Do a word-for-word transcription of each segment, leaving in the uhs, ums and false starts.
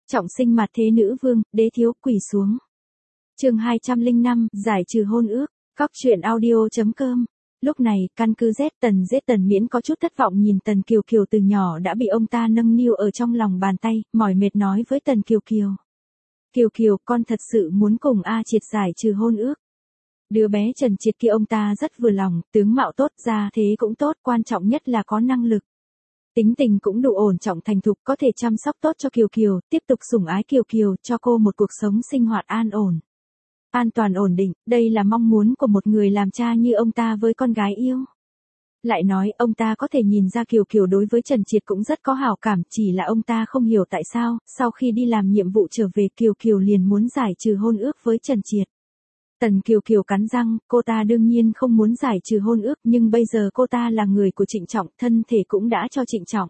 Trọng sinh mặt thế nữ vương, đế thiếu quỳ xuống. Chương hai trăm lẻ năm, giải trừ hôn ước. Cóc truyện audio.com. Lúc này, căn cứ Z Tần Z Tần Miễn có chút thất vọng nhìn Tần Kiều Kiều từ nhỏ đã bị ông ta nâng niu ở trong lòng bàn tay, mỏi mệt nói với Tần Kiều Kiều. Kiều Kiều, con thật sự muốn cùng A Triệt giải trừ hôn ước. Đứa bé Trần Triệt kia ông ta rất vừa lòng, tướng mạo tốt, ra thế cũng tốt, quan trọng nhất là có năng lực. Tính tình cũng đủ ổn trọng thành thục, có thể chăm sóc tốt cho Kiều Kiều, tiếp tục sủng ái Kiều Kiều, cho cô một cuộc sống sinh hoạt an ổn. An toàn ổn định, đây là mong muốn của một người làm cha như ông ta với con gái yêu. Lại nói, ông ta có thể nhìn ra Kiều Kiều đối với Trần Triệt cũng rất có hảo cảm, chỉ là ông ta không hiểu tại sao, sau khi đi làm nhiệm vụ trở về Kiều Kiều liền muốn giải trừ hôn ước với Trần Triệt. Tần Kiều Kiều cắn răng, cô ta đương nhiên không muốn giải trừ hôn ước, nhưng bây giờ cô ta là người của Trịnh Trọng, thân thể cũng đã cho Trịnh Trọng.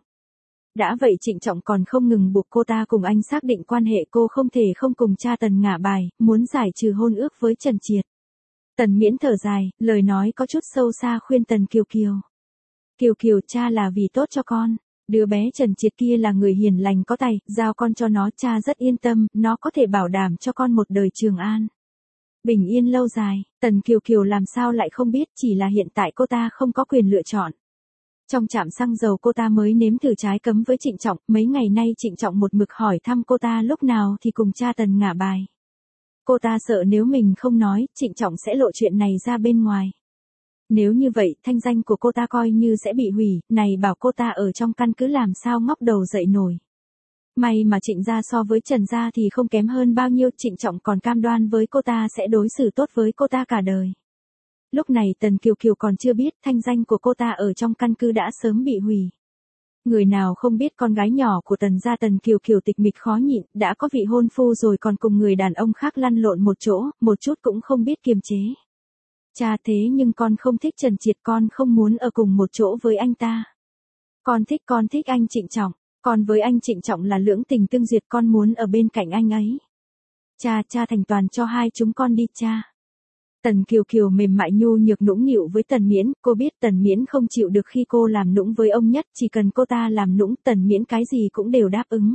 Đã vậy Trịnh Trọng còn không ngừng buộc cô ta cùng anh xác định quan hệ, cô không thể không cùng cha Tần ngả bài, muốn giải trừ hôn ước với Trần Triệt. Tần Miễn thở dài, lời nói có chút sâu xa khuyên Tần Kiều Kiều. Kiều Kiều, cha là vì tốt cho con. Đứa bé Trần Triệt kia là người hiền lành có tài, giao con cho nó, cha rất yên tâm, nó có thể bảo đảm cho con một đời trường an. Bình yên lâu dài. Tần Kiều Kiều làm sao lại không biết, chỉ là hiện tại cô ta không có quyền lựa chọn. Trong trạm xăng dầu cô ta mới nếm thử trái cấm với Trịnh Trọng, mấy ngày nay Trịnh Trọng một mực hỏi thăm cô ta lúc nào thì cùng cha Tần ngả bài. Cô ta sợ nếu mình không nói, Trịnh Trọng sẽ lộ chuyện này ra bên ngoài. Nếu như vậy, thanh danh của cô ta coi như sẽ bị hủy, này bảo cô ta ở trong căn cứ làm sao ngóc đầu dậy nổi. May mà Trịnh gia so với Trần gia thì không kém hơn bao nhiêu, Trịnh Trọng còn cam đoan với cô ta sẽ đối xử tốt với cô ta cả đời. Lúc này Tần Kiều Kiều còn chưa biết, thanh danh của cô ta ở trong căn cứ đã sớm bị hủy. Người nào không biết con gái nhỏ của Tần gia Tần Kiều Kiều tịch mịch khó nhịn, đã có vị hôn phu rồi còn cùng người đàn ông khác lăn lộn một chỗ, một chút cũng không biết kiềm chế. Cha, thế nhưng con không thích Trần Triệt, con không muốn ở cùng một chỗ với anh ta. Con thích con thích anh Trịnh Trọng. Con với anh Trịnh Trọng là lưỡng tình tương duyệt, con muốn ở bên cạnh anh ấy. Cha, cha thành toàn cho hai chúng con đi cha. Tần Kiều Kiều mềm mại nhu nhược nũng nịu với Tần Miễn, cô biết Tần Miễn không chịu được khi cô làm nũng với ông nhất, chỉ cần cô ta làm nũng Tần Miễn cái gì cũng đều đáp ứng.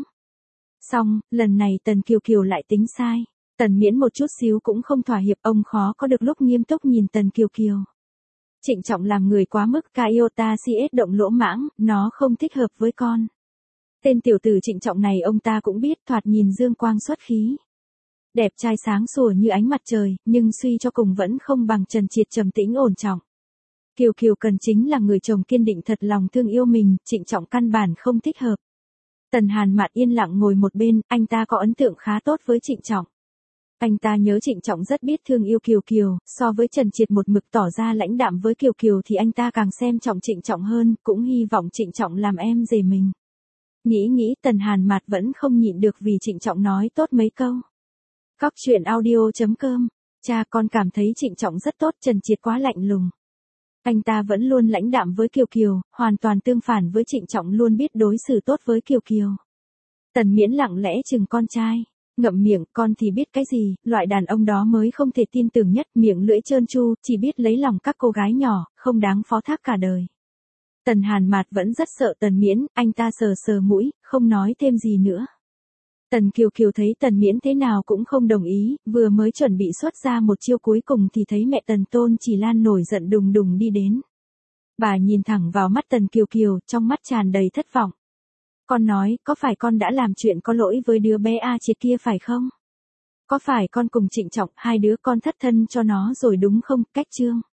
Xong, lần này Tần Kiều Kiều lại tính sai. Tần Miễn một chút xíu cũng không thỏa hiệp, ông khó có được lúc nghiêm túc nhìn Tần Kiều Kiều. Trịnh Trọng làm người quá mức, ca iota cs động lỗ mãng, nó không thích hợp với con. Tên tiểu tử Trịnh Trọng này ông ta cũng biết, thoạt nhìn dương quang xuất khí. Đẹp trai sáng sủa như ánh mặt trời, nhưng suy cho cùng vẫn không bằng Trần Triệt trầm tĩnh ổn trọng. Kiều Kiều cần chính là người chồng kiên định thật lòng thương yêu mình, Trịnh Trọng căn bản không thích hợp. Tần Hàn Mạn yên lặng ngồi một bên, anh ta có ấn tượng khá tốt với Trịnh Trọng. Anh ta nhớ Trịnh Trọng rất biết thương yêu Kiều Kiều, so với Trần Triệt một mực tỏ ra lãnh đạm với Kiều Kiều thì anh ta càng xem trọng Trịnh Trọng hơn, cũng hy vọng Trịnh Trọng làm em rể mình. Nghĩ nghĩ Tần Hàn Mạt vẫn không nhịn được vì Trịnh Trọng nói tốt mấy câu. Cóc truyện audio.com. Cha, con cảm thấy Trịnh Trọng rất tốt, Trần Triệt quá lạnh lùng. Anh ta vẫn luôn lãnh đạm với Kiều Kiều, hoàn toàn tương phản với Trịnh Trọng luôn biết đối xử tốt với Kiều Kiều. Tần Miễn lặng lẽ chừng con trai. Ngậm miệng, con thì biết cái gì, loại đàn ông đó mới không thể tin tưởng nhất, miệng lưỡi trơn tru, chỉ biết lấy lòng các cô gái nhỏ, không đáng phó thác cả đời. Tần Hàn Mạt vẫn rất sợ Tần Miễn, anh ta sờ sờ mũi, không nói thêm gì nữa. Tần Kiều Kiều thấy Tần Miễn thế nào cũng không đồng ý, vừa mới chuẩn bị xuất ra một chiêu cuối cùng thì thấy mẹ Tần Tôn Chỉ Lan nổi giận đùng đùng đi đến. Bà nhìn thẳng vào mắt Tần Kiều Kiều, trong mắt tràn đầy thất vọng. Con nói, có phải con đã làm chuyện có lỗi với đứa bé A Triệt kia phải không? Có phải con cùng Trịnh Trọng, hai đứa con thất thân cho nó rồi đúng không? Cách chương.